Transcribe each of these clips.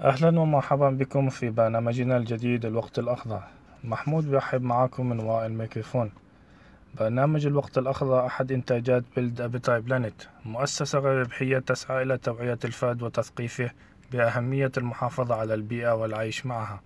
أهلا ومرحبا بكم في برنامجنا الجديد الوقت الأخضر. محمود بيرحب معاكم من وراء الميكروفون. برنامج الوقت الأخضر أحد إنتاجات بيلد أبيتاي بلانيت، مؤسسة غير ربحية تسعى إلى توعية الفرد وتثقيفه بأهمية المحافظة على البيئة والعيش معها.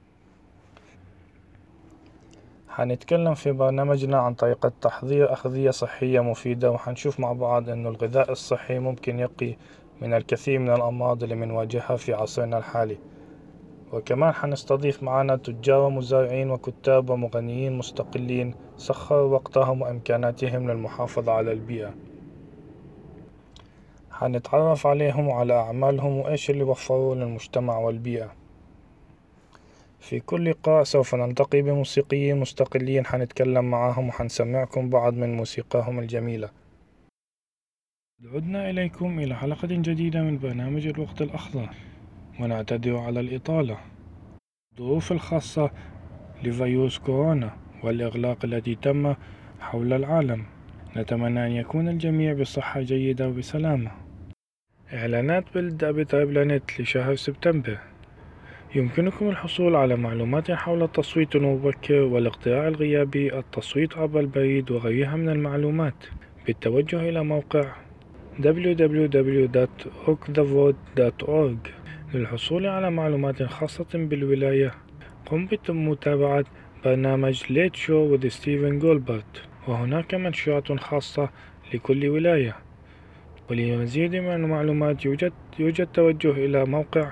حنتكلم في برنامجنا عن طريقة تحضير أغذية صحية مفيدة، وحنشوف مع بعض أنه الغذاء الصحي ممكن يقي من الكثير من الأمراض اللي بنواجهها في عصرنا الحالي. وكمان حنستضيف معنا تجار ومزارعين وكتاب ومغنيين مستقلين سخروا وقتهم وإمكاناتهم للمحافظة على البيئة. حنتعرف عليهم وعلى أعمالهم وإيش اللي وفروه للمجتمع والبيئة. في كل لقاء سوف نلتقي بموسيقيين مستقلين حنتكلم معهم وحنسمعكم بعض من موسيقاهم الجميلة. عدنا إليكم إلى حلقة جديدة من برنامج الوقت الأخضر، ونعتذر على الإطالة. الظروف الخاصة لفيروس كورونا والإغلاق الذي تم حول العالم، نتمنى أن يكون الجميع بصحة جيدة وبسلامة. إعلانات بيلد أبيتاي بلانيت لشهر سبتمبر. يمكنكم الحصول على معلومات حول التصويت المبكر والاقتراع الغيابي، التصويت عبر البريد وغيرها من المعلومات بالتوجه إلى موقع www.rockthevote.org. للحصول على معلومات خاصة بالولاية قم بمتابعة برنامج ليت شو with ستيفن جولبرت، وهناك منشورات خاصة لكل ولاية. ولمزيد من المعلومات يوجد توجه إلى موقع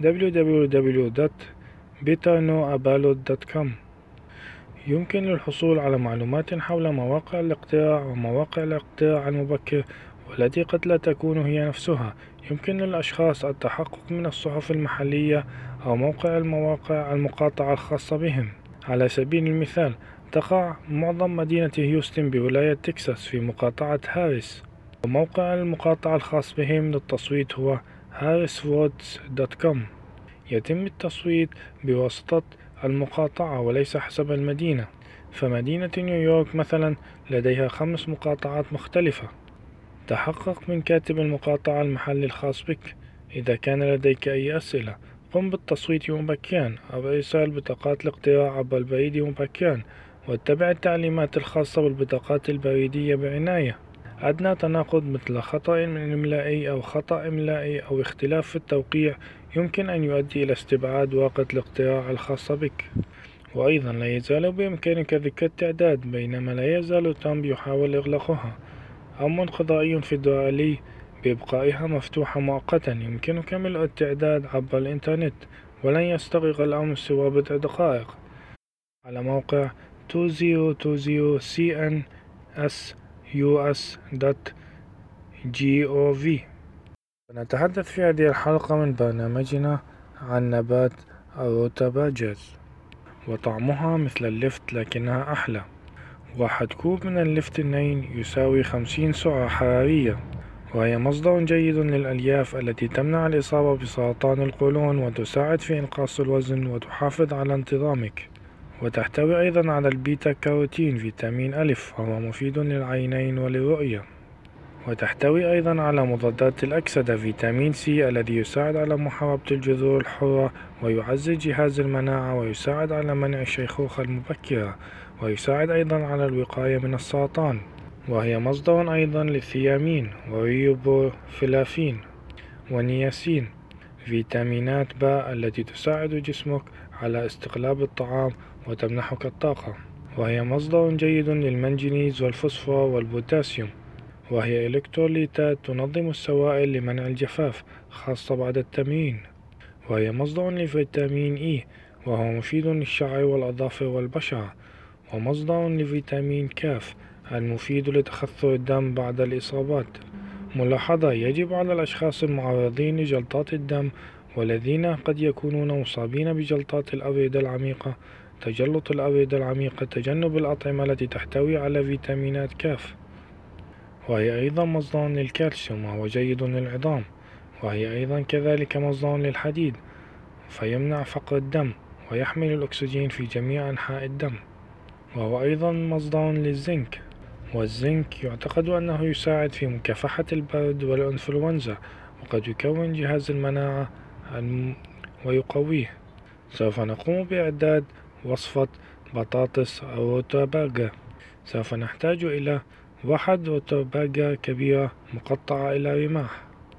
www.betterknowaballot.com. يمكن الحصول على معلومات حول مواقع الاقتراع ومواقع الاقتراع المبكر، والتي قد لا تكون هي نفسها. يمكن للأشخاص التحقق من الصحف المحلية أو المواقع المقاطعة الخاصة بهم. على سبيل المثال، تقع معظم مدينة هيوستن بولاية تكساس في مقاطعة هاريس، وموقع المقاطعة الخاص بهم للتصويت هو harrisvotes.com. يتم التصويت بواسطة المقاطعة وليس حسب المدينة، فمدينة نيويورك مثلا لديها 5 مقاطعات مختلفة. تحقق من كاتب المقاطعة المحلي الخاص بك. إذا كان لديك أي أسئلة، قم بالتصويت مبكرا أو إرسال بطاقات الاقتراع عبر البريد مبكرا، واتبع التعليمات الخاصة بالبطاقات البريدية بعناية. أدنى تناقض مثل خطأ إملائي أو خطأ إملائي أو اختلاف في التوقيع يمكن أن يؤدي إلى استبعاد ورقة الاقتراع الخاصة بك. وأيضا لا يزال بإمكانك ذكر التعداد، بينما لا يزال ترامب يحاول إغلاقها. أمر قضائي فيدرالي بإبقائها مفتوحة مؤقتا. يمكنك ملء التعداد عبر الإنترنت، ولن يستغرق الأمر سوى بضع دقائق على موقع 2020cnsus.gov. نتحدث في هذه الحلقة من برنامجنا عن نبات الروتاباجز وطعمها مثل اللفت لكنها أحلى. 1 كوب من اللفت النين يساوي 50 سعرة حرارية، وهي مصدر جيد للألياف التي تمنع الإصابة بسرطان القولون وتساعد في إنقاص الوزن وتحافظ على انتظامك. وتحتوي أيضا على البيتا كاروتين فيتامين ألف، وهو مفيد للعينين وللرؤية. وتحتوي أيضا على مضادات الأكسدة فيتامين سي الذي يساعد على محاربة الجذور الحرة ويعزز جهاز المناعة ويساعد على منع الشيخوخة المبكرة، ويساعد أيضا على الوقاية من السرطان. وهي مصدر أيضا للثيامين وريبوفلافين ونياسين، فيتامينات باء التي تساعد جسمك على استقلاب الطعام وتمنحك الطاقة. وهي مصدر جيد للمنجنيز والفوسفور والبوتاسيوم، وهي إلكتروليتات تنظم السوائل لمنع الجفاف خاصة بعد التمرين. وهي مصدر لفيتامين إي، وهو مفيد للشعر والأظافر والبشرة. ومصدر لفيتامين كاف المفيد لتخثر الدم بعد الإصابات. ملاحظة: يجب على الأشخاص المعرضين لجلطات الدم والذين قد يكونون مصابين بجلطات الأوردة العميقة تجلط الأوردة العميقة تجنب الأطعمة التي تحتوي على فيتامينات كاف. وهي أيضا مصدر للكالسيوم وهو جيد للعظام. وهي أيضا كذلك مصدر للحديد، فيمنع فقر الدم ويحمل الأكسجين في جميع أنحاء الدم. وهو أيضا مصدر للزنك، والزنك يعتقد أنه يساعد في مكافحة البرد والإنفلونزا، وقد يكون جهاز المناعة ويقويه. سوف نقوم بإعداد وصفة بطاطس روتاباغا. سوف نحتاج إلى 1 روتاباغا كبيرة مقطعة إلى رماح،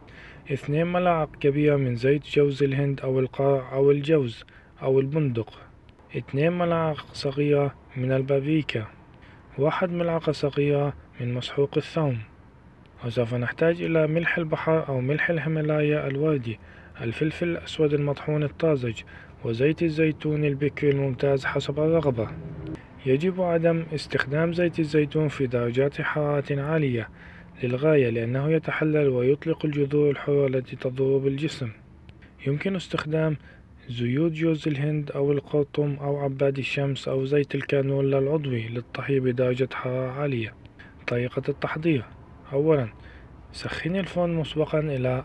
2 ملاعق كبيرة من زيت جوز الهند أو القرع أو الجوز أو البندق، 2 ملاعق صغيرة من البابريكا، 1 ملعقة صغيرة من مسحوق الثوم. وسوف نحتاج إلى ملح البحر أو ملح الهيمالايا الوردي، الفلفل الأسود المطحون الطازج، وزيت الزيتون البكري الممتاز حسب الرغبة. يجب عدم استخدام زيت الزيتون في درجات حرارة عالية للغاية لأنه يتحلل ويطلق الجذور الحرة التي تضر بالجسم. يمكن استخدام زيوت جوز الهند أو القرطم أو عباد الشمس أو زيت الكانولا العضوي للطهي بدرجة حرارة عالية. طريقة التحضير: أولا، سخني الفرن مسبقا إلى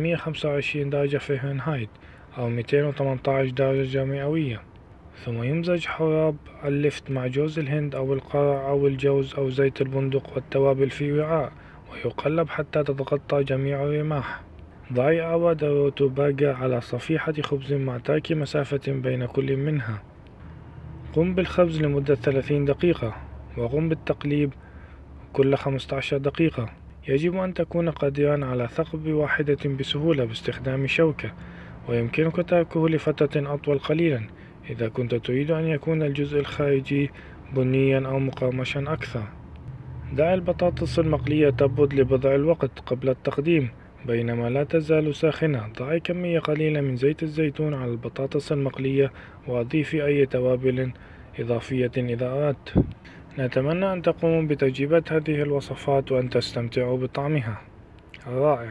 425 درجة فahrenheit أو 218 درجة مئوية، ثم يمزج حراب اللفت مع جوز الهند أو القرع أو الجوز أو زيت البندق والتوابل في وعاء ويقلب حتى تتغطى جميع الرماح. ضعي أعواد الروتوباغا على صفيحة خبز مع ترك مسافة بين كل منها. قم بالخبز لمدة 30 دقيقة وقم بالتقليب كل 15 دقيقة. يجب أن تكون قادرا على ثقب واحدة بسهولة باستخدام شوكة، ويمكنك تركه لفترة أطول قليلا إذا كنت تريد أن يكون الجزء الخارجي بنيا أو مقرمشا أكثر. دع البطاطس المقلية تبرد لبضع الوقت قبل التقديم بينما لا تزال ساخنة. ضعي كمية قليلة من زيت الزيتون على البطاطس المقلية وأضيفي أي توابل إضافية إذا أردت. نتمنى أن تقوموا بتجربة هذه الوصفات وأن تستمتعوا بطعمها الرائع.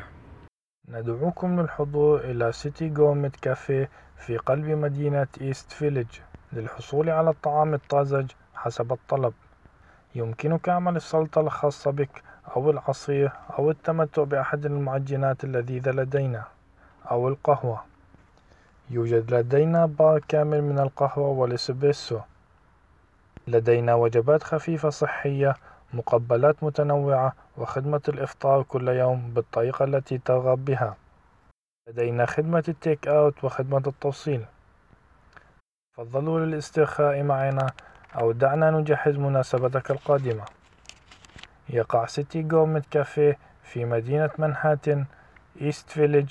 ندعوكم للحضور إلى سيتي غورميت كافيه في قلب مدينة إيست فيليج للحصول على الطعام الطازج حسب الطلب. يمكنك عمل السلطة الخاصة بك أو العصير أو التمتع بأحد المعجنات اللذيذة لدينا أو القهوة. يوجد لدينا بار كامل من القهوة والإسبريسو. لدينا وجبات خفيفة صحية، مقبلات متنوعة، وخدمة الإفطار كل يوم بالطريقة التي ترغب بها. لدينا خدمة التيك أوت وخدمة التوصيل. تفضلوا للاسترخاء معنا أو دعنا نجهز مناسبتك القادمة. يقع سيتي غورميت كافيه في مدينة منهاتن، إيست فيليج،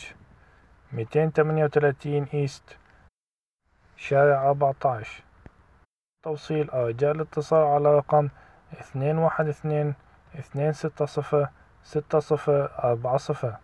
238 إيست، شارع 14. توصيل أو رجاء الاتصال على رقم 212-260-6040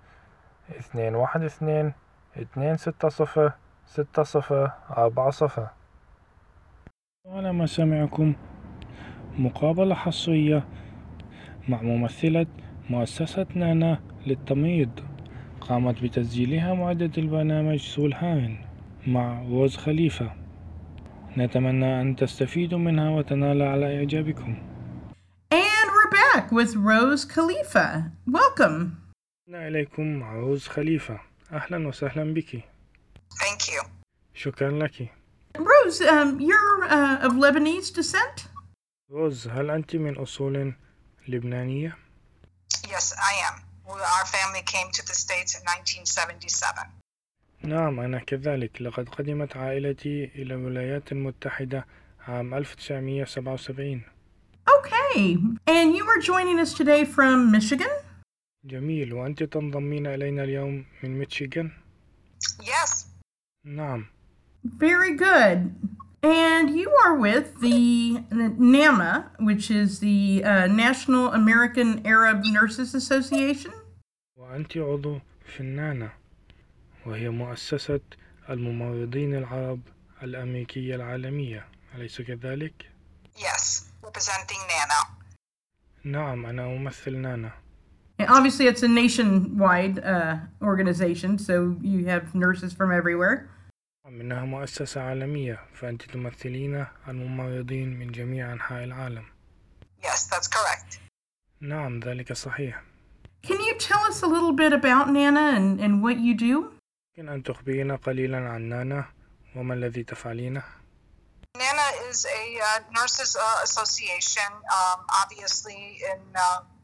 212-260-6040. على مسامعكم مقابلة حصرية مع ممثلة مؤسسة نانا للتمريض قامت بتسجيلها معدة البرنامج سول هارن مع روز خليفة. نتمنى أن تستفيدوا منها وتنال على إعجابكم. And we're back with Rose Khalifa. Welcome. إليكم مع روز خليفة. أهلا وسهلا بك. Thank you. شكرا لك. Rose, you're of Lebanese descent? روز، هل أنت من أصول لبنانية؟ Yes, I am. Our family came to the States in 1977. نعم، أنا كذلك. لقد قدمت عائلتي إلى الولايات المتحدة عام 1977. Okay. And you are joining us today from Michigan? جميل. وأنت تنضمين إلينا اليوم من ميشيغان؟ Yes. نعم. Very good. And you are with the NAMA, which is the National American Arab Nurses Association? وأنت عضو في النانا، وهي مؤسسة الممرضين العرب الأمريكية العالمية، أليس كذلك؟ Yes, representing NANA. نعم، أنا أمثل نانا. And obviously, it's a nationwide organization, so you have nurses from everywhere. إنها مؤسسة عالمية، فأنت تمثلين الممرضين من جميع أنحاء العالم. Yes, that's correct. نعم، ذلك صحيح. Can you tell us a little bit about NANA and what you do? يمكن أن تخبرينا قليلا عن نانا وما الذي تفعلينه؟ NANA is a nurses association, obviously in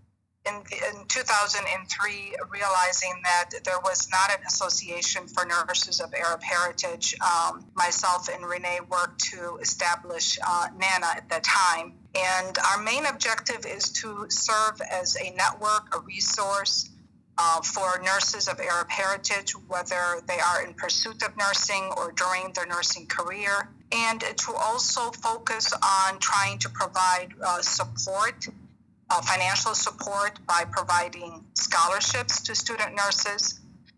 in 2003, realizing that there was not an association for nurses of Arab heritage. Myself and Renee worked to establish NANA at that time. And our main objective is to serve as a network, a resource for nurses of Arab heritage, whether they are in pursuit of nursing or during their nursing career, and to also focus on trying to provide support, financial support by providing scholarships to student nurses,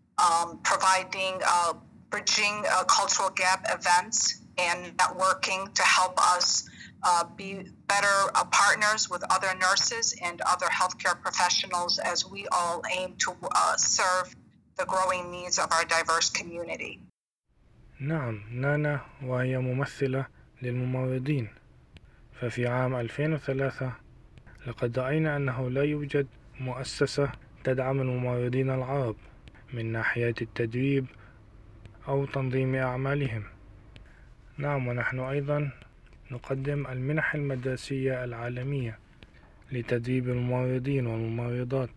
providing bridging cultural gap events and networking to help us be better partners with other nurses and other healthcare professionals as we all aim to serve the growing needs of our diverse community. نعم، نانا وهي ممثلة للممرضين. ففي عام 2003 لقد رأينا أنه لا يوجد مؤسسة تدعم الممرضين العرب من ناحية التدريب أو تنظيم أعمالهم. نعم، ونحن أيضا نقدم المنح المدرسية العالمية لتدريب الممرضين والممرضات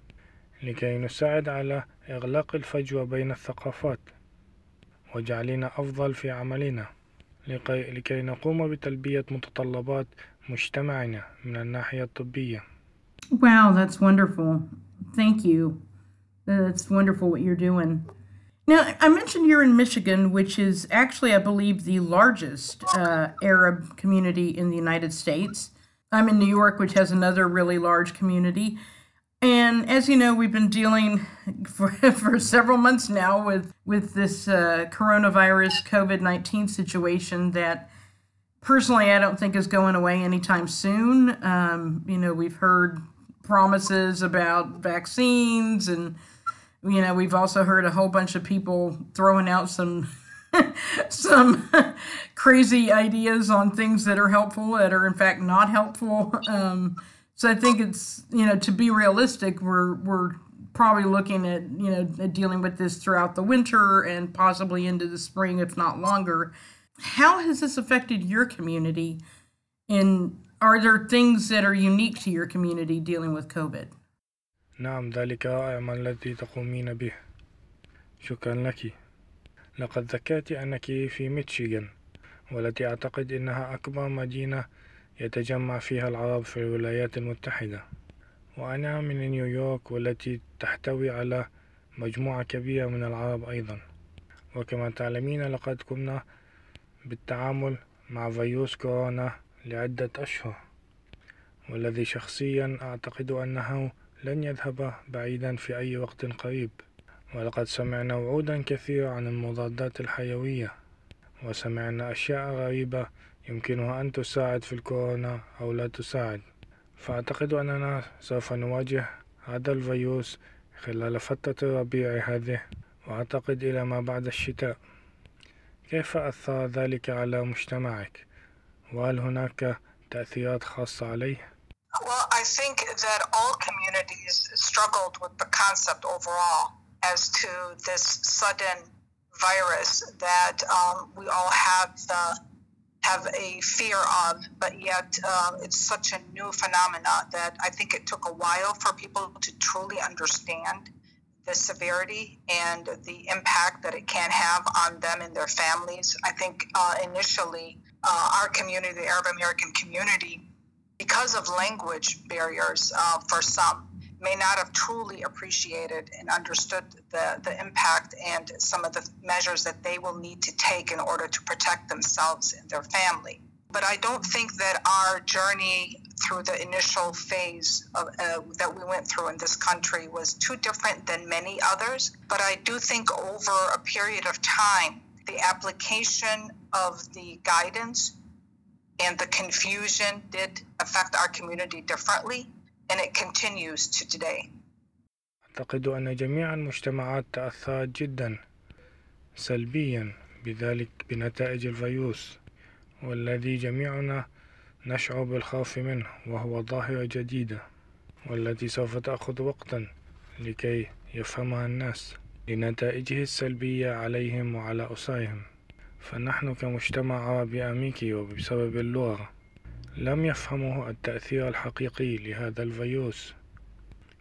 لكي نساعد على إغلاق الفجوة بين الثقافات وجعلنا أفضل في عملنا لكي نقوم بتلبية متطلبات مجتمعنا من الناحية الطبية. Wow, that's wonderful. Thank you. That's wonderful what you're doing. Now, I mentioned you're in Michigan, which is actually, I believe, the largest Arab community in the United States. I'm in New York, which has another really large community. And as you know, we've been dealing for several months now with this coronavirus COVID-19 situation that personally I don't think is going away anytime soon. We've heard promises about vaccines, and we've also heard a whole bunch of people throwing out some crazy ideas on things that are helpful that are in fact not helpful. So I think it's, to be realistic, we're probably looking at dealing with this throughout the winter and possibly into the spring, if not longer. How has this affected your community? And are there things that are unique to your community dealing with COVID? نعم، ذلك رائع ما الذي تقومين به. شكرا لك. لقد ذكرت أنك في ميشيغان، والتي أعتقد أنها أكبر مدينة يتجمع فيها العرب في الولايات المتحدة، وأنا من نيويورك والتي تحتوي على مجموعة كبيرة من العرب أيضا. وكما تعلمين لقد قمنا بالتعامل مع فيروس كورونا لعدة أشهر، والذي شخصيا أعتقد أنه لن يذهب بعيدا في أي وقت قريب. ولقد سمعنا وعودا كثيرة عن المضادات الحيوية، وسمعنا أشياء غريبة يمكنها أن تساعد في الكورونا أو لا تساعد. فأعتقد أننا سوف نواجه هذا الفيروس خلال فترة الربيع هذه، وأعتقد إلى ما بعد الشتاء. كيف أثر ذلك على مجتمعك؟ وهل هناك تأثيرات خاصة عليه؟ Well, I think that all communities struggled with the concept overall as to this sudden virus that we all have a fear of, but yet it's such a new phenomena that I think it took a while for people to truly understand the severity and the impact that it can have on them and their families. I think initially our community, the Arab American community, because of language barriers for some, may not have truly appreciated and understood the impact and some of the measures that they will need to take in order to protect themselves and their family. But I don't think that our journey through the initial phase that we went through in this country was too different than many others. But I do think over a period of time, the application of the guidance and the confusion did affect our community differently, and it continues to today. أعتقد أن جميع المجتمعات تأثرت جدا سلبيا بذلك بنتائج الفيروس، والذي جميعنا نشعر بالخوف منه، وهو ظاهرة جديدة والتي سوف تأخذ وقتا لكي يفهمها الناس لنتائجه السلبية عليهم وعلى أسرهم. فنحن كمجتمع عربي أمريكي وبسبب اللغة لم يفهموا التأثير الحقيقي لهذا الفيروس،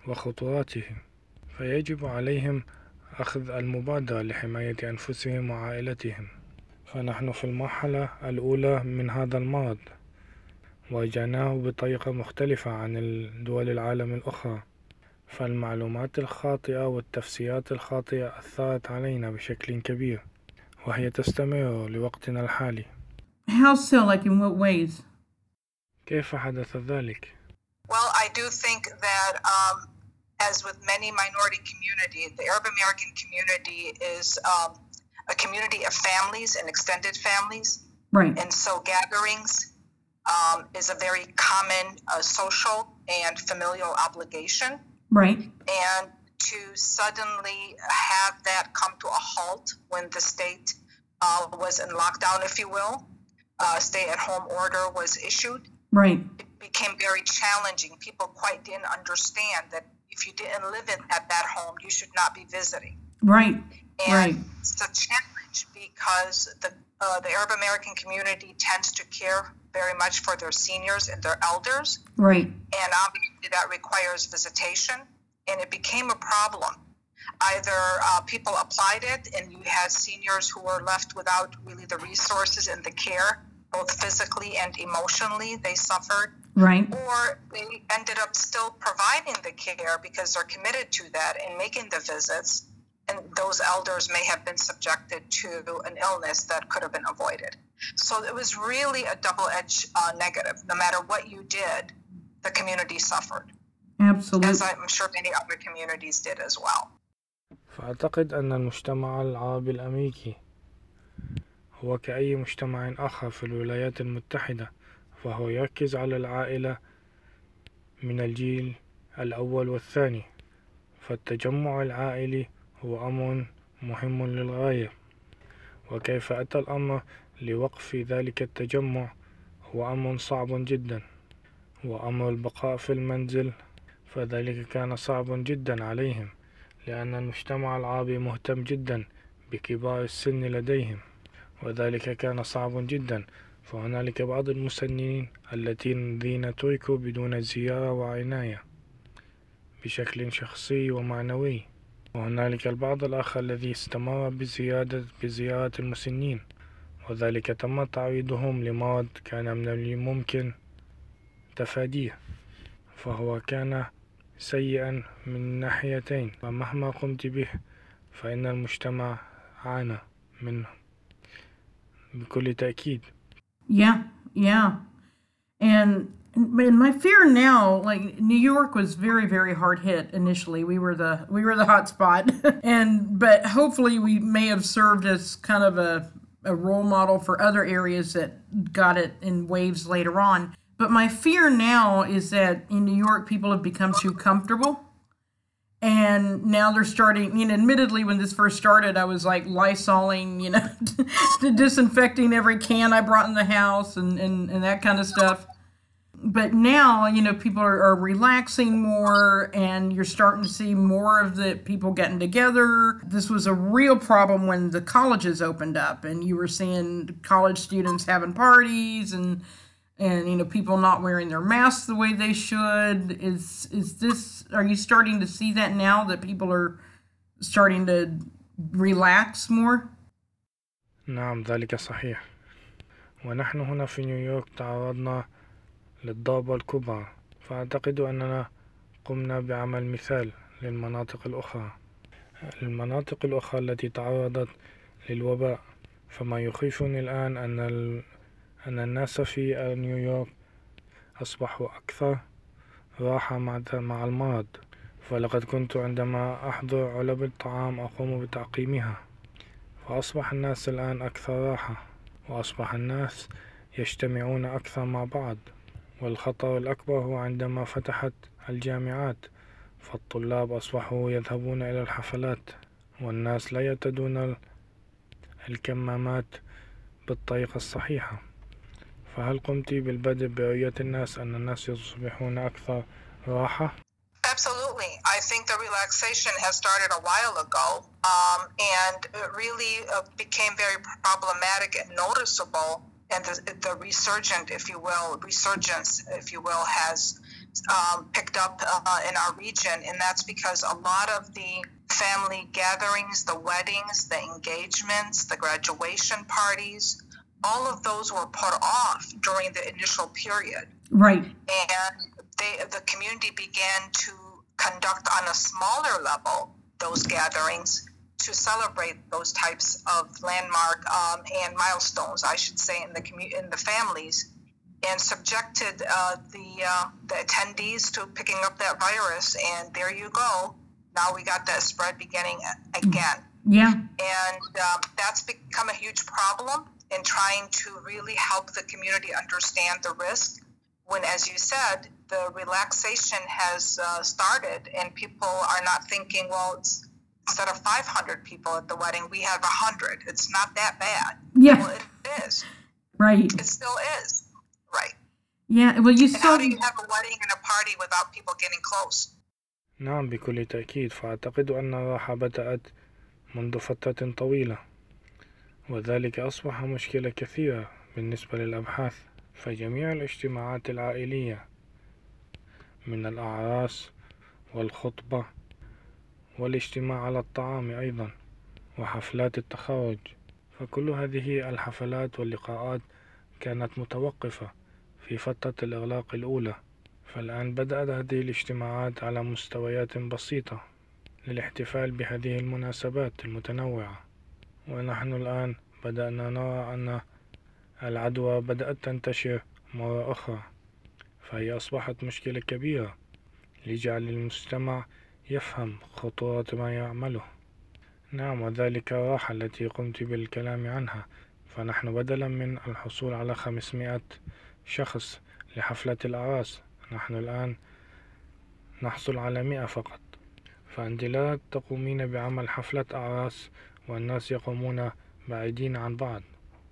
وخطوراته، فيجب عليهم أخذ المبادرة لحماية أنفسهم وعائلتهم. فنحن في المرحلة الأولى من هذا المرض، واجهناه بطريقة مختلفة عن دول العالم الأخرى، فالمعلومات الخاطئة والتفسيرات الخاطئة أثرت علينا بشكل كبير، وهي تستمر لوقتنا الحالي. How so? Like in what ways? كيف حدث ذلك؟ Well, I do think that, as with many minority communities, the Arab American community is a community of families and extended families. Right. And so gatherings is a very common social and familial obligation. Right. And to suddenly have that come to a halt when the state was in lockdown, if you will, stay-at-home order was issued. Right. It became very challenging. People quite didn't understand that if you didn't live at that home, you should not be visiting. Right. And Right. it's a challenge because the Arab American community tends to care very much for their seniors and their elders. Right. And obviously that requires visitation. And it became a problem. Either people applied it and you had seniors who were left without really the resources and the care, both physically and emotionally, they suffered. Right. Or they ended up still providing the care because they're committed to that and making the visits. And those elders may have been subjected to an illness that could have been avoided. So it was really a double-edged negative. No matter what you did, the community suffered. Absolutely. As I'm sure many other communities did as well. فأعتقد أن المجتمع العربي الأمريكي هو كأي مجتمع آخر في الولايات المتحدة، فهو يركز على العائلة من الجيل الأول والثاني، فالتجمع العائلي هو أمر مهم للغاية. وكيف أتى الأمر لوقف ذلك التجمع هو أمر صعب جدا، وأمر البقاء في المنزل فذلك كان صعب جدا عليهم، لأن المجتمع العربي مهتم جدا بكبار السن لديهم، وذلك كان صعب جدا. فهنالك بعض المسنين الذين تركوا بدون زيارة وعناية بشكل شخصي ومعنوي، وهنالك البعض الآخر الذي استمر بزيارة المسنين، وذلك تم تعريضهم لمرض كان من الممكن تفاديه، فهو كان سيئا من ناحيتين، ومهما قمت به فإن المجتمع عانى منه بكل تأكيد. Yeah. And my fear now, like New York was very, very hard hit initially. We were the hot spot, but hopefully we may have served as kind of a role model for other areas that got it in waves later on. But my fear now is that in New York, people have become too comfortable. And now they're starting, admittedly, when this first started, I was like Lysoling, disinfecting every can I brought in the house and that kind of stuff. But now, people are relaxing more, and you're starting to see more of the people getting together. This was a real problem when the colleges opened up, and you were seeing college students having parties and people not wearing their masks the way they should. Are you starting to see that now, that people are starting to relax more? نعم، ذلك صحيح. ونحن هنا في نيويورك تعرضنا للضربة الكبرى، فأعتقد أننا قمنا بعمل مثال للمناطق الأخرى، التي تعرضت للوباء. فما يخيفني الآن أن الناس في نيويورك أصبحوا أكثر راحة مع المرض. فلقد كنت عندما أحضر علب الطعام أقوم بتعقيمها، فأصبح الناس الآن أكثر راحة، وأصبح الناس يجتمعون أكثر مع بعض. والخطر الأكبر هو عندما فتحت الجامعات، فالطلاب أصبحوا يذهبون إلى الحفلات، والناس لا يرتدون الكمامات بالطريقة الصحيحة. فهل قمت بالبدء برؤية الناس أن الناس يصبحون أكثر راحة؟ Absolutely. I think the relaxation has started a while ago, and it really became very problematic and noticeable. And the resurgence, if you will, has picked up in our region, and that's because a lot of the family gatherings, the weddings, the engagements, the graduation parties, all of those were put off during the initial period. Right. And the community began to conduct on a smaller level those gatherings to celebrate those types of landmark and milestones, I should say, in the families, and subjected the attendees to picking up that virus. And there you go. Now we got that spread beginning again. Yeah. And that's become a huge problem in trying to really help the community understand the risk when, as you said, the relaxation has started and people are not thinking, well, instead of 500 people at the wedding, we have 100. It's not that bad. Yeah. Well, it is. Right. It still is. Right. Yeah. Well, you And saw. how do you have a wedding and a party without people getting close? نعم بكل تأكيد، فأعتقد أن الراحة بدأت منذ فترة طويلة، وذلك أصبح مشكلة كثيرة بالنسبة للأبحاث. فجميع الاجتماعات العائلية من الأعراس والخطبة والاجتماع على الطعام أيضا وحفلات التخرج، فكل هذه الحفلات واللقاءات كانت متوقفة في فترة الإغلاق الأولى. فالآن بدأت هذه الاجتماعات على مستويات بسيطة للاحتفال بهذه المناسبات المتنوعة، ونحن الآن بدأنا نرى أن العدوى بدأت تنتشر مرة أخرى، فهي أصبحت مشكلة كبيرة لجعل المجتمع يفهم خطورة ما يعمله. نعم، وذلك الراحة التي قمت بالكلام عنها، فنحن بدلا من الحصول على 500 شخص لحفلة الأعراس، نحن الآن نحصل على 100 فقط. فأنت لا تقومين بعمل حفلة أعراس والناس يقومون بعيدين عن بعض.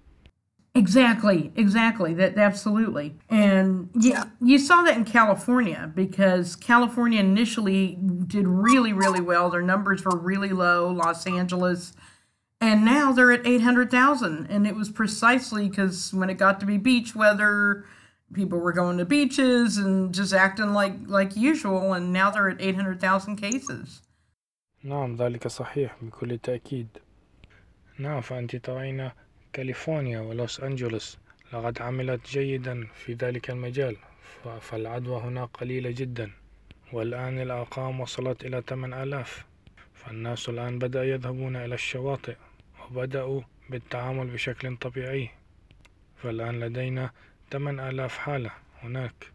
Exactly. That absolutely. And you saw that in California, because California initially did really, really well. Their numbers were really low, Los Angeles, and now they're at 800,000. And it was precisely because when it got to be beach weather, people were going to beaches and just acting like usual, and now they're at 800,000 cases. نعم ذلك صحيح بكل تأكيد. نعم، فأنت ترين كاليفورنيا ولوس أنجلوس لقد عملت جيدا في ذلك المجال، فالعدوى هناك قليلة جدا، والآن الأرقام وصلت إلى 8000. فالناس الآن بدأ يذهبون إلى الشواطئ وبدأوا بالتعامل بشكل طبيعي، فالآن لدينا 8000 حالة هناك.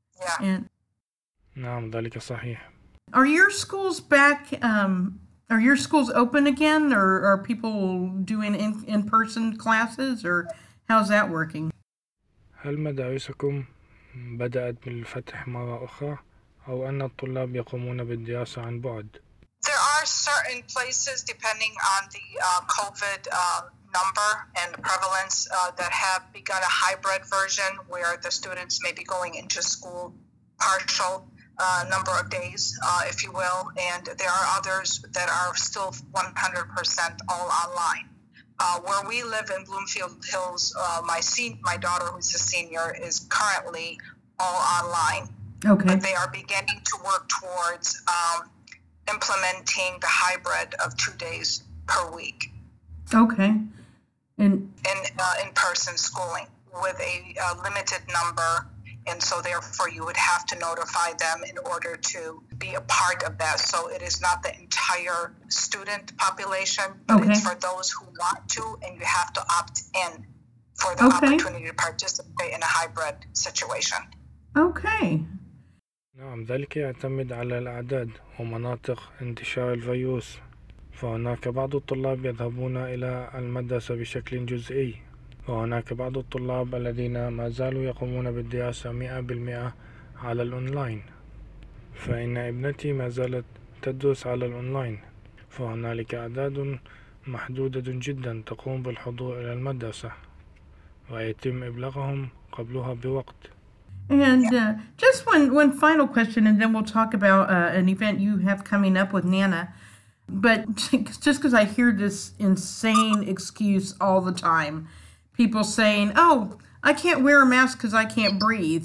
نعم ذلك صحيح. Are your schools back? Are your schools open again, or are people doing in-person classes, or how's that working? هل مدارسكم بدأت بالفتح مرة أخرى أو أن الطلاب يقومون بالدراسة عن بعد؟ There are certain places, depending on the COVID number and prevalence, that have begun a hybrid version where the students may be going into school partial number of days, if you will, and there are others that are still 100% all online. Where we live in Bloomfield Hills, my daughter, who's a senior, is currently all online. Okay. But they are beginning to work towards implementing the hybrid of 2 days per week. Okay. And in-person schooling with a limited number. And so therefore you would have to notify them in order to be a part of that. So it is not the entire student population, but it's for those who want to, and you have to opt in for the opportunity to participate in a hybrid situation. Okay. نعم، ذلك يعتمد على الأعداد ومناطق انتشار الفيروس، فهناك بعض الطلاب يذهبون إلى المدرسة بشكل جزئي، وهناك بعض الطلاب الذين ما زالوا يقومون بالدراسة 100% على الأونلاين. فإن ابنتي ما زالت تدرس على الأونلاين، فهنالك أعداد محدودة جدا تقوم بالحضور إلى المدرسة ويتم إبلاغهم قبلها بوقت. And just one final question, and then we'll talk about an event you have coming up with Nana. But just because I hear this insane excuse all the time, people saying, oh, I can't wear a mask because I can't breathe.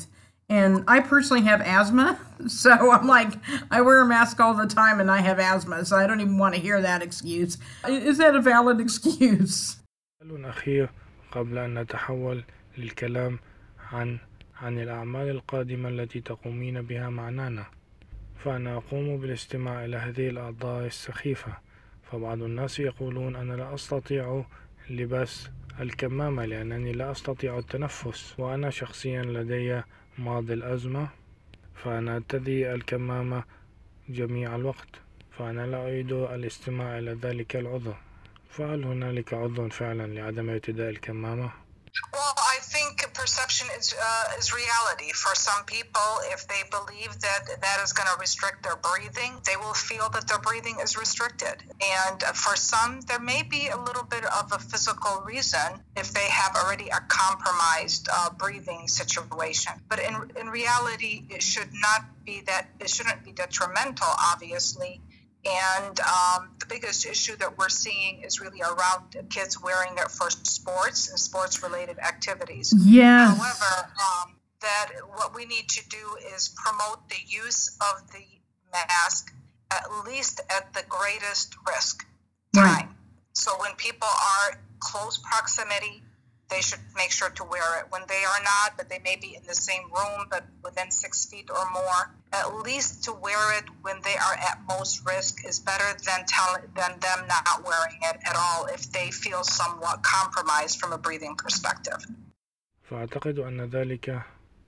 And I personally have asthma, so I'm like, I wear a mask all the time and I have asthma, so I don't even want to hear that excuse. Is that a valid excuse? سؤال أخير قبل أن نتحول للكلام عن الأعمال القادمة التي تقومين بها معنانا. فأنا أقوم بالاستماع إلى هذه الأعضاء السخيفة، فبعض الناس يقولون أنا لا أستطيع لباس الكمامة لأنني لا أستطيع التنفس، وأنا شخصيا لدي ماضي الأزمة، فأنا أرتدي الكمامة جميع الوقت، فأنا لا أريد الاستماع إلى ذلك العذر. فهل هنالك عذر فعلا لعدم ارتداء الكمامة؟ Well, I think perception is reality. For some people, if they believe that that is going to restrict their breathing, they will feel that their breathing is restricted. And for some, there may be a little bit of a physical reason if they have already a compromised breathing situation. But in reality, it should not be that. It shouldn't be detrimental, obviously. And the biggest issue that we're seeing is really around kids wearing it for sports and sports-related activities. Yes. However, that what we need to do is promote the use of the mask at least at the greatest risk time. Right. So when people are close proximity, they should make sure to wear it. When they are not, but they may be in the same room, but within 6 feet or more, at least to wear it when they are at most risk is better than them not wearing it at all if they feel somewhat compromised from a breathing perspective. فأعتقد أن ذلك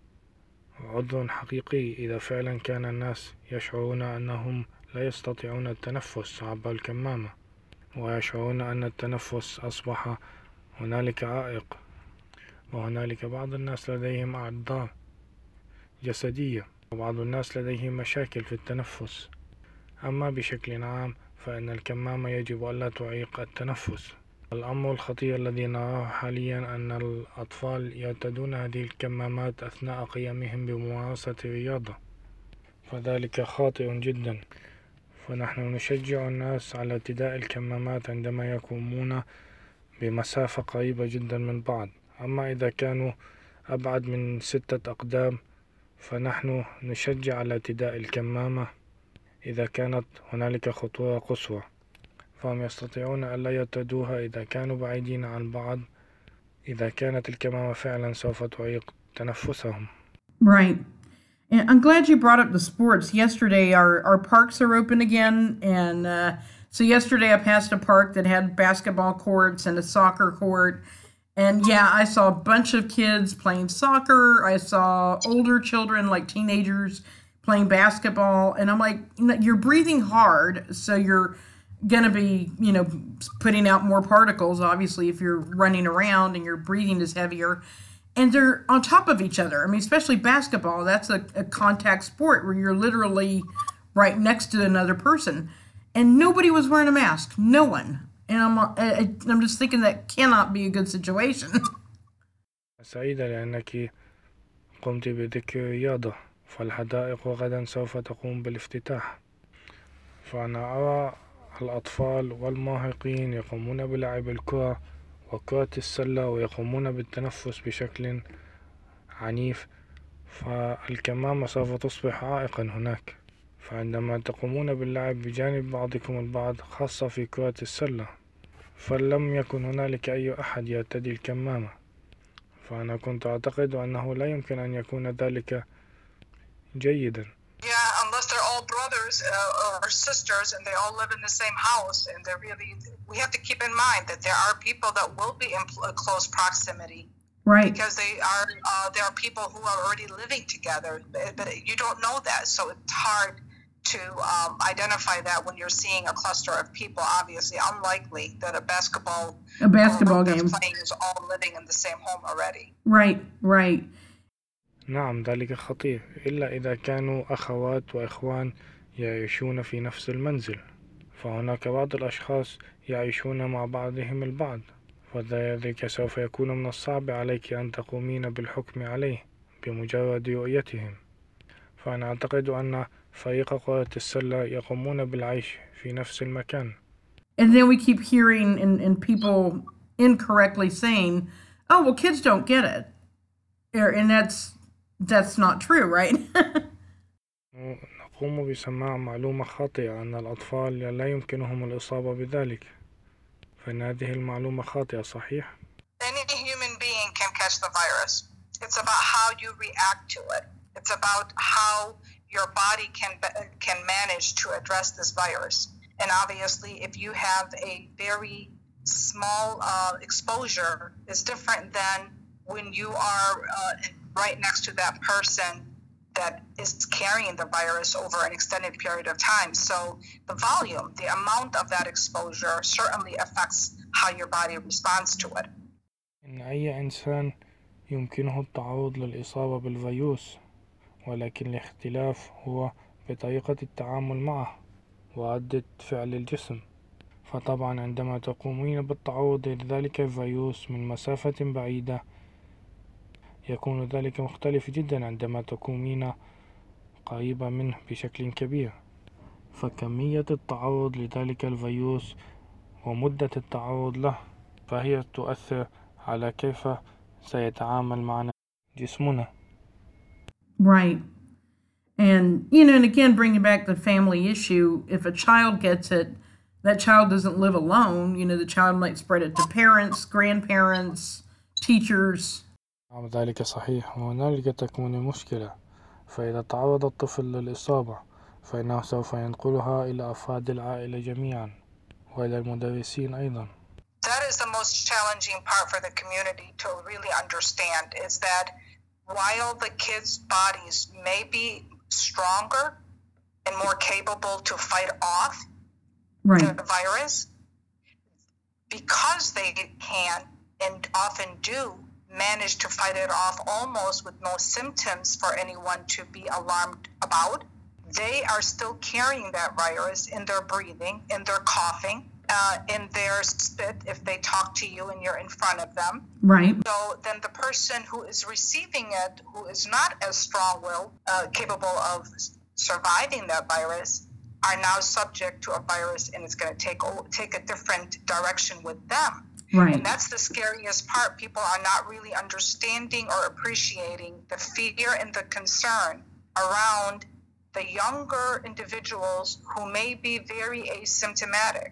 عذر حقيقي إذا فعلا كان الناس يشعرون أنهم لا يستطيعون التنفس عبر الكمامة، ويشعرون أن التنفس أصبح هنالك عائق، وهنالك بعض الناس لديهم أعذار جسدية، وبعض الناس لديهم مشاكل في التنفس. أما بشكل عام فإن الكمامة يجب ألا تعيق التنفس. الأمر الخطير الذي نراه حاليا أن الأطفال يرتدون هذه الكمامات أثناء قيامهم بممارسة الرياضة، فذلك خاطئ جدا. فنحن نشجع الناس على ارتداء الكمامات عندما يقومون بمسافة قريبة جدا من بعض. أما إذا كانوا أبعد من 6 أقدام فنحن نشجع على ارتداء الكمامة إذا كانت هنالك خطورة قصوى، فهم يستطيعون ألا يرتدوها إذا كانوا بعيدين عن بعض إذا كانت الكمامة فعلا سوف تعيق تنفسهم. Right. And I'm glad you brought up the sports. Yesterday, our parks are open again. And so yesterday I passed a park that had basketball courts and a soccer court. And yeah, I saw a bunch of kids playing soccer. I saw older children, like teenagers, playing basketball. And I'm like, you're breathing hard, so you're going to be, putting out more particles, obviously, if you're running around and your breathing is heavier. And they're on top of each other. I mean, especially basketball, that's a contact sport where you're literally right next to another person. And nobody was wearing a mask. No one. And I'm just thinking that cannot be a good situation. سعيدة لأنك قمت بذكر الرياضة، فالحدائق غدا سوف تقوم بالافتتاح، فأنا أرى الأطفال والمراهقين يقومون بلعب الكرة وكرة السلة ويقومون بالتنفس بشكل عنيف، فالكمامة سوف تصبح عائقا هناك. فعندما تقومون باللعب بجانب بعضكم البعض خاصة في كرة السلة فلم يكن هنالك أي أحد يرتدي الكمامة، فأنا كنت أعتقد أنه لا يمكن أن يكون ذلك جيدا. Yeah, unless they're all brothers or sisters and they all live in the same house, and we have to keep in mind that there are people that will be in close proximity. Right. Because there are people who are already living together, but you don't know that, so it's hard to identify that when you're seeing a cluster of people. Obviously, unlikely that a basketball game playing is all living in the same home already. Right. نعم، ذلك خطير، إلا إذا كانوا أخوات وإخوان يعيشون في نفس المنزل، فهناك بعض الأشخاص يعيشون مع بعضهم البعض، وذلك سوف يكون من الصعب عليك أن تقومين بالحكم عليه بمجرد رؤيتهم. فأنا أعتقد أن فريق كرة السلة يقومون بالعيش في نفس المكان. And then we keep hearing and people incorrectly saying, oh, well, kids don't get it. And that's not true, right? نقوم بسماع معلومة خاطئة أن الأطفال لا يمكنهم الإصابة بذلك، فإن هذه المعلومة خاطئة، صحيح؟ Any human being can catch the virus. It's about how you react to it. It's about how your body can manage to address this virus. And obviously, if you have a very small exposure, it's different than when you are right next to that person that is carrying the virus over an extended period of time. So the volume, the amount of that exposure certainly affects how your body responds to it. إن أي إنسان يمكنه التعرض للإصابة بالفيروس، ولكن الاختلاف هو بطريقة التعامل معه وردة فعل الجسم. فطبعا عندما تقومين بالتعرض لذلك الفيروس من مسافة بعيدة يكون ذلك مختلف جدا عندما تقومين قريبة منه بشكل كبير، فكمية التعرض لذلك الفيروس ومدة التعرض له فهي تؤثر على كيف سيتعامل معنا جسمنا. Right. And, and again, bringing back the family issue, if a child gets it, that child doesn't live alone. The child might spread it to parents, grandparents, teachers. ذلك صحيح، وهنالك تكمن المشكلة. فإذا تعرض الطفل للإصابة فإنه سوف ينقلها إلى أفراد العائلة جميعا وإلى المدرسين أيضا. That is the most challenging part for the community to really understand, is that while the kids' bodies may be stronger and more capable to fight off the virus, because they can and often do manage to fight it off almost with no symptoms for anyone to be alarmed about, they are still carrying that virus in their breathing, in their coughing, in their spit if they talk to you and you're in front of them. Right. So then the person who is receiving it, who is not as strong-willed, capable of surviving that virus, are now subject to a virus, and it's going to take a different direction with them. Right. And that's the scariest part. People are not really understanding or appreciating the fear and the concern around the younger individuals who may be very asymptomatic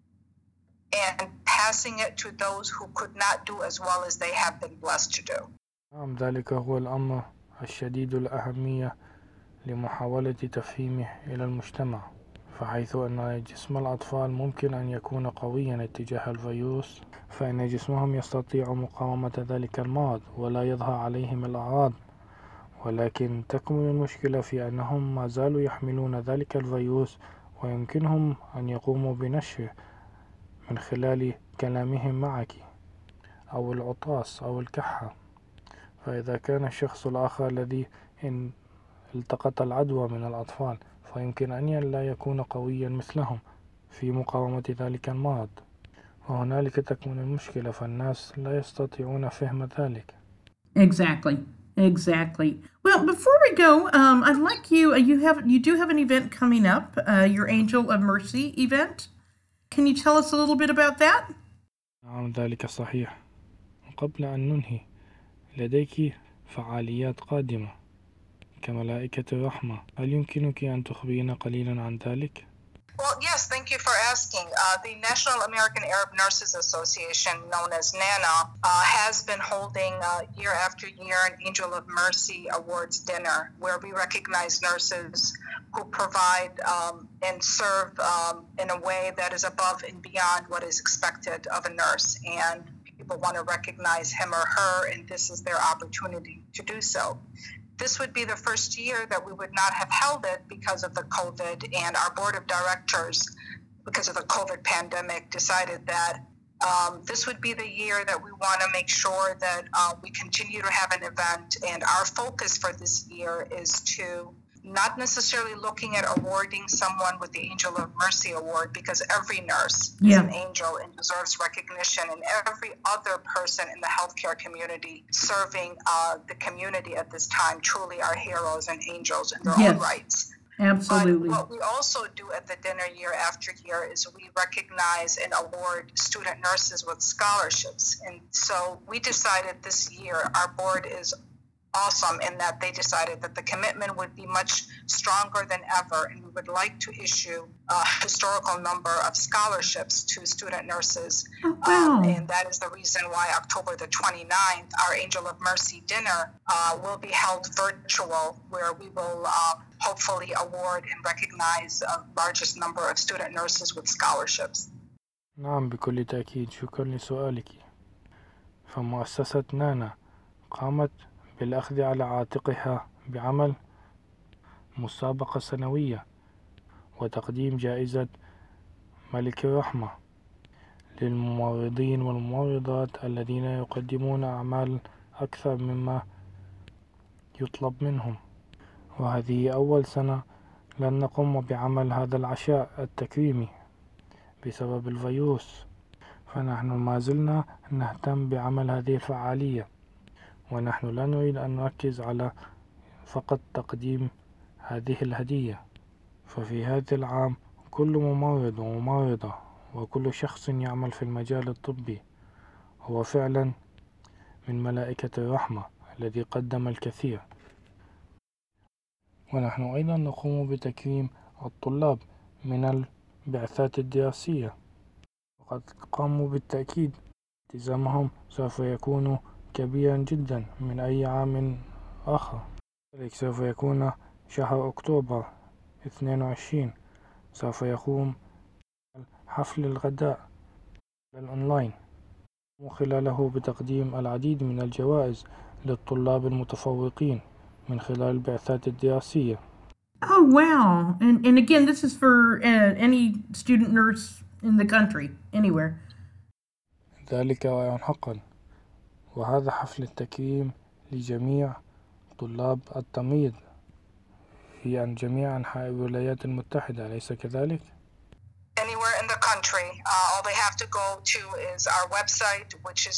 and passing it to those who could not do as well as they have been blessed to do. ذلك هو الأمر الشديد الأهمية لمحاولة تفهيمه إلى المجتمع، فحيث أن جسم الأطفال ممكن أن يكون قويا اتجاه الفيروس، فإن جسمهم يستطيع مقاومة ذلك المرض ولا يظهر عليهم الأعراض، ولكن تكمن المشكلة في أنهم ما زالوا يحملون ذلك الفيروس ويمكنهم أن يقوموا بنشره من خلال كلامهم معك أو العطاس أو الكحة. فإذا كان الشخص الآخر الذي التقط العدوى من الأطفال فيمكن أن لا يكون قويا مثلهم في مقاومة ذلك المرض، وهنالك تكمن المشكلة، فالناس لا يستطيعون فهم ذلك. Exactly. Well, before we go, I'd like you do have an event coming up, your Angel of Mercy event. Can you tell us a little bit about that? نعم ذلك صحيح. قبل أن ننهي، لديك فعاليات قادمة كملائكة الرحمة، هل يمكنك أن تخبرينا قليلا عن ذلك؟ Well, yes, thank you for asking. The National American Arab Nurses Association, known as NANA, has been holding year after year an Angel of Mercy Awards dinner where we recognize nurses who provide and serve in a way that is above and beyond what is expected of a nurse. And people want to recognize him or her, and this is their opportunity to do so. This would be the first year that we would not have held it because of the COVID, and our board of directors, because of the COVID pandemic, decided that this would be the year that we want to make sure that we continue to have an event. And our focus for this year is to not necessarily looking at awarding someone with the Angel of Mercy Award, because every nurse is an angel and deserves recognition, and every other person in the healthcare community serving the community at this time truly are heroes and angels in their own rights. Absolutely. But what we also do at the dinner year after year is we recognize and award student nurses with scholarships. And so we decided this year our board is awesome in that they decided that the commitment would be much stronger than ever, and we would like to issue a historical number of scholarships to student nurses. Oh, wow. And that is the reason why October the 29th, our Angel of Mercy dinner will be held virtual, where we will hopefully award and recognize a largest number of student nurses with scholarships. نعم بكل تأكيد. شكرا لسؤالك. فمؤسسة نانا قامت بالأخذ على عاتقها بعمل مسابقة سنوية وتقديم جائزة ملك الرحمة للممرضين والممرضات الذين يقدمون أعمال أكثر مما يطلب منهم. وهذه أول سنة لن نقوم بعمل هذا العشاء التكريمي بسبب الفيروس، فنحن ما زلنا نهتم بعمل هذه الفعالية، ونحن لا نريد أن نركز على فقط تقديم هذه الهدية. ففي هذا العام كل ممرض وممرضة وكل شخص يعمل في المجال الطبي هو فعلا من ملائكة الرحمة الذي قدم الكثير. ونحن أيضا نقوم بتكريم الطلاب من البعثات الدراسية، وقد قاموا بالتأكيد التزامهم سوف يكون كبيرا جدا من أي عام آخر. ذلك سوف يكون شهر أكتوبر 22 سوف يقوم حفل الغداء الأونلاين، وخلاله بتقديم العديد من الجوائز للطلاب المتفوقين من خلال البعثات الدراسية. Oh, wow. And again, this is for any student nurse in the country, anywhere. ذلك رائع حقا. وهذا حفل التكريم لجميع طلاب التمريض في جميع أنحاء الولايات المتحدة، أليس كذلك؟ Anywhere in the country. All they have to go to is our website, which is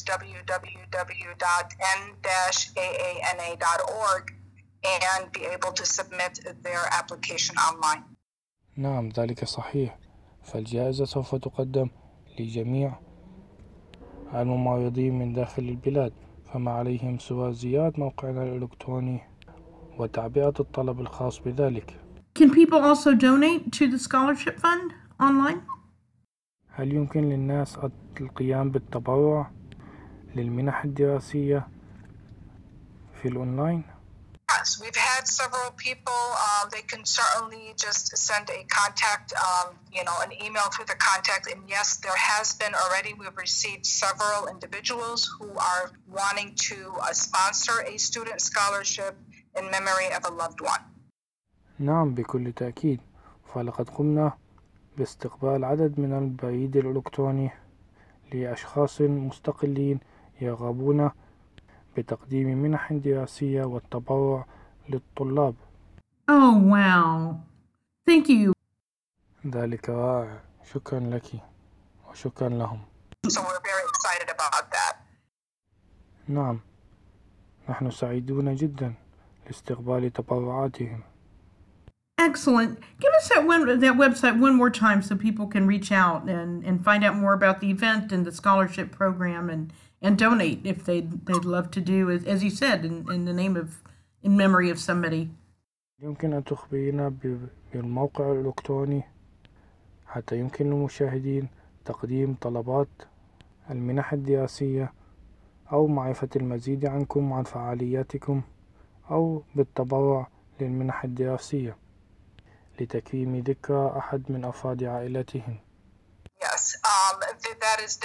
www.n-aana.org, and be able to submit their application online. نعم ذلك صحيح. فالجائزة سوف تقدم لجميع الممرضين من داخل البلاد، فما عليهم سوى زيارة موقعنا الإلكتروني وتعبئة الطلب الخاص بذلك. Can people also donate to the scholarship fund online? هل يمكن للناس القيام بالتبرع للمنح الدراسية في الأونلاين؟ Yes, we've had several people. They can certainly just send a contact, an email through the contact. And yes, there has been already, we've received several individuals who are wanting to sponsor a student scholarship in memory of a loved one. نعم بكل تأكيد. فلقد قمنا باستقبال عدد من البريد الإلكتروني لأشخاص مستقلين يرغبون بتقديم منح دراسية والتبرع للطلاب. Oh, wow. Thank you. ذلك رائع. شكرا لك وشكرا لهم. So we're very excited about that. نعم نحن سعيدون جدا لاستقبال تبرعاتهم. Excellent. Give us that website one more time so people can reach out and find out more about the event and the scholarship program and donate if they'd love to do, as you said, in memory of somebody. يمكن أن تخبرينا بالموقع الإلكتروني حتى يمكن للمشاهدين تقديم طلبات المنح الدراسية أو معرفة المزيد عنكم وعن فعالياتكم أو بالتبرع للمنح الدراسية لتكريم ذكرى أحد من أفراد عائلتهم. Yes, that is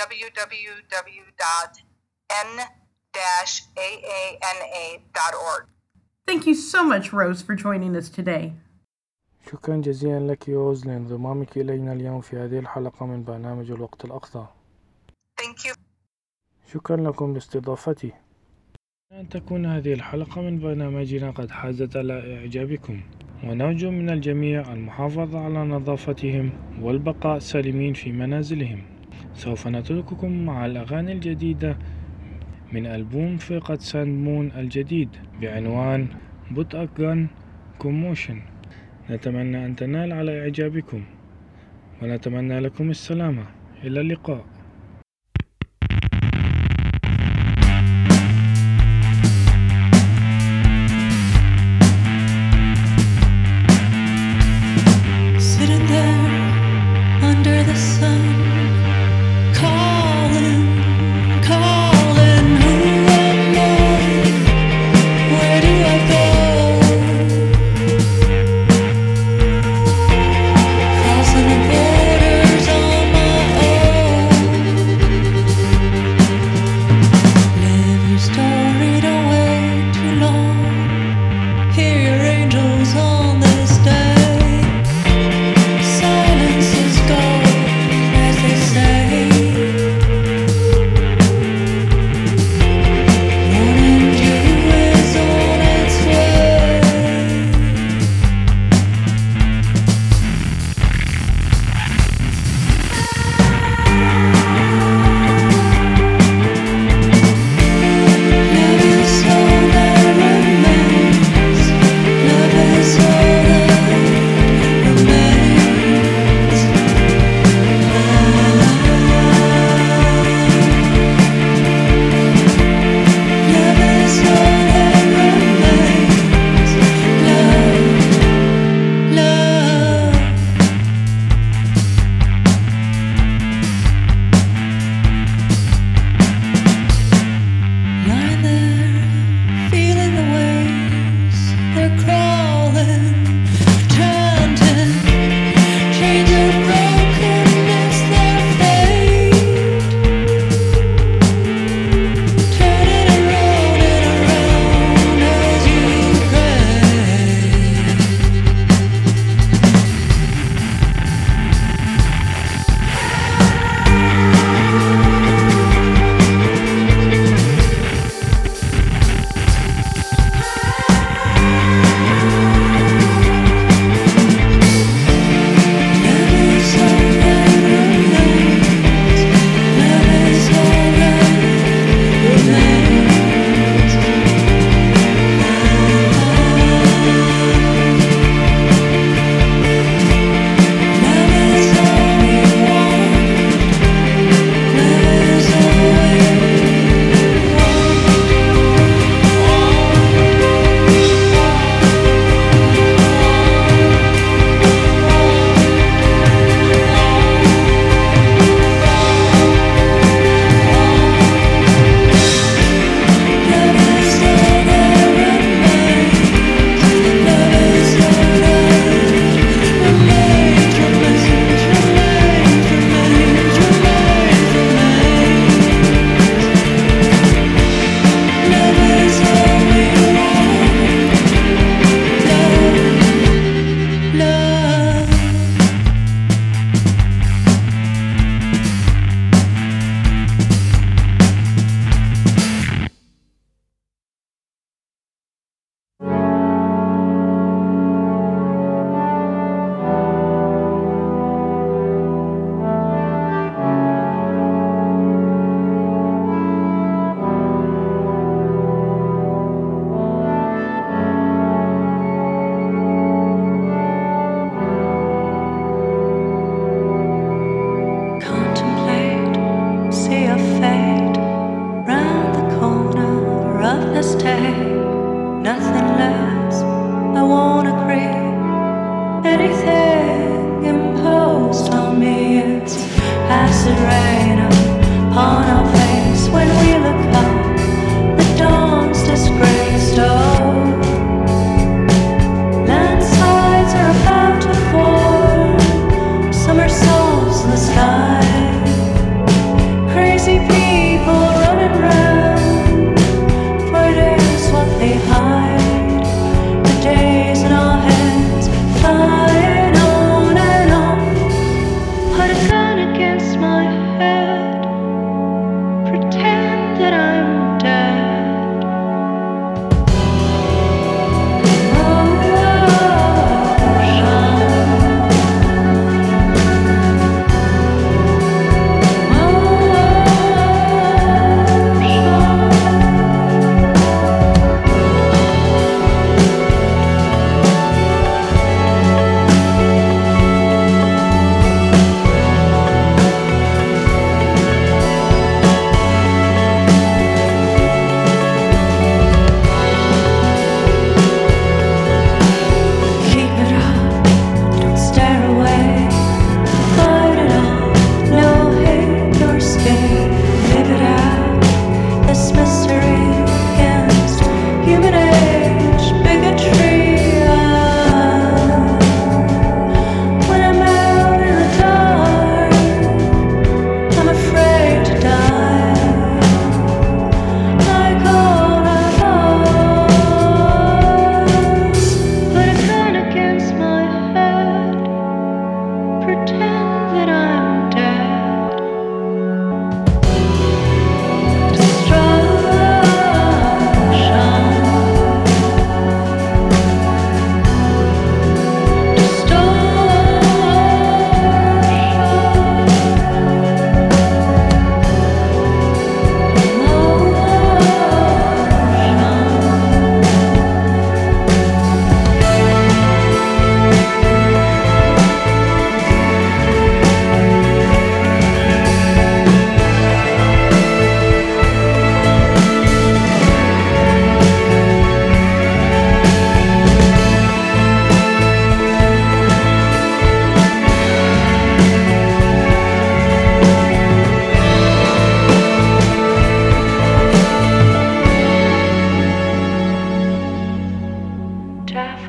www.n-aana.org. Thank you so much, Rose, for joining us today. شكرا جزيلا لك روز لانضمامك إلينا اليوم في هذه الحلقة من برنامج الوقت الأقصى. Thank you. شكرا لكم لاستضافتي. أن تكون هذه الحلقة من برنامجنا قد حازت على إعجابكم، ونرجو من الجميع المحافظة على نظافتهم والبقاء سالمين في منازلهم. سوف نترككم مع الأغاني الجديدة من ألبوم فرقة ساند مون الجديد بعنوان Put a Gun Commotion. نتمنى أن تنال على إعجابكم، ونتمنى لكم السلامة. إلى اللقاء.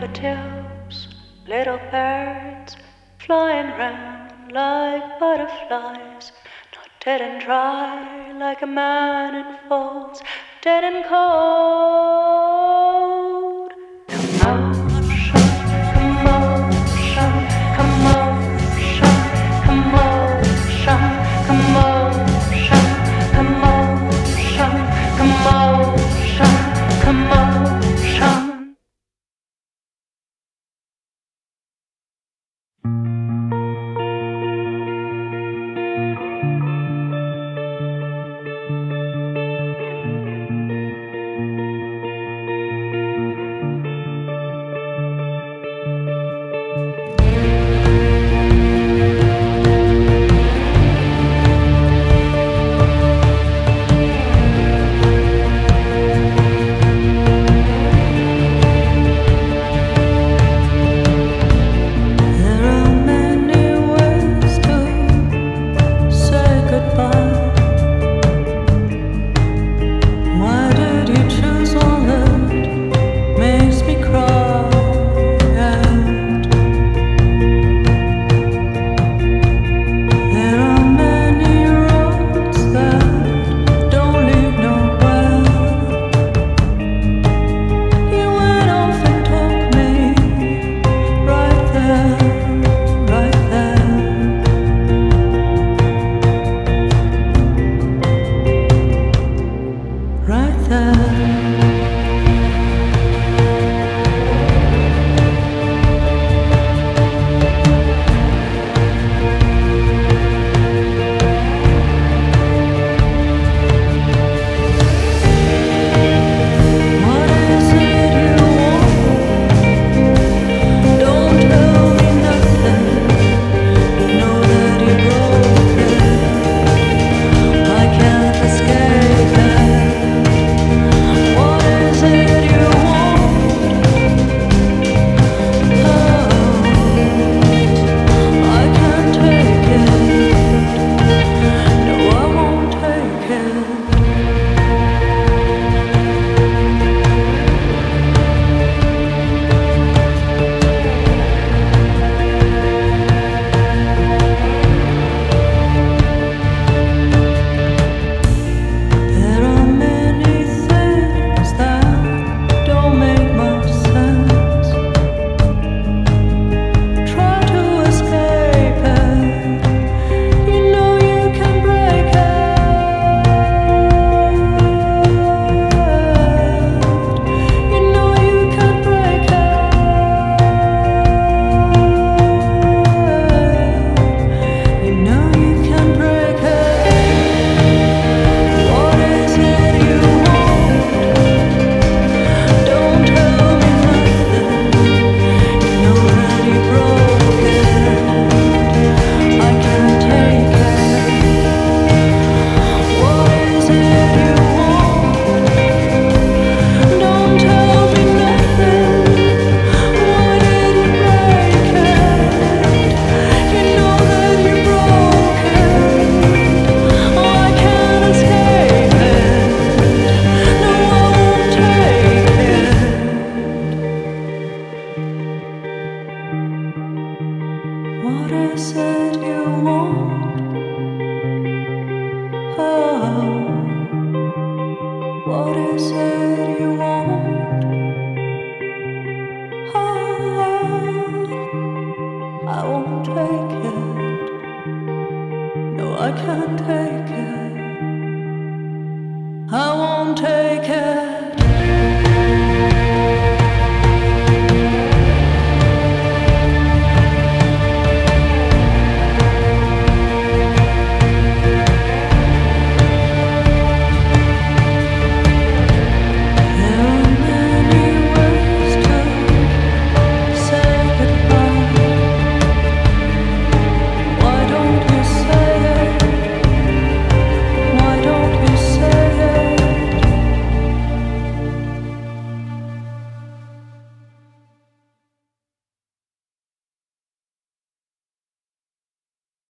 daffodils, little birds flying round like butterflies, not dead and dry like a man in folds, dead and cold.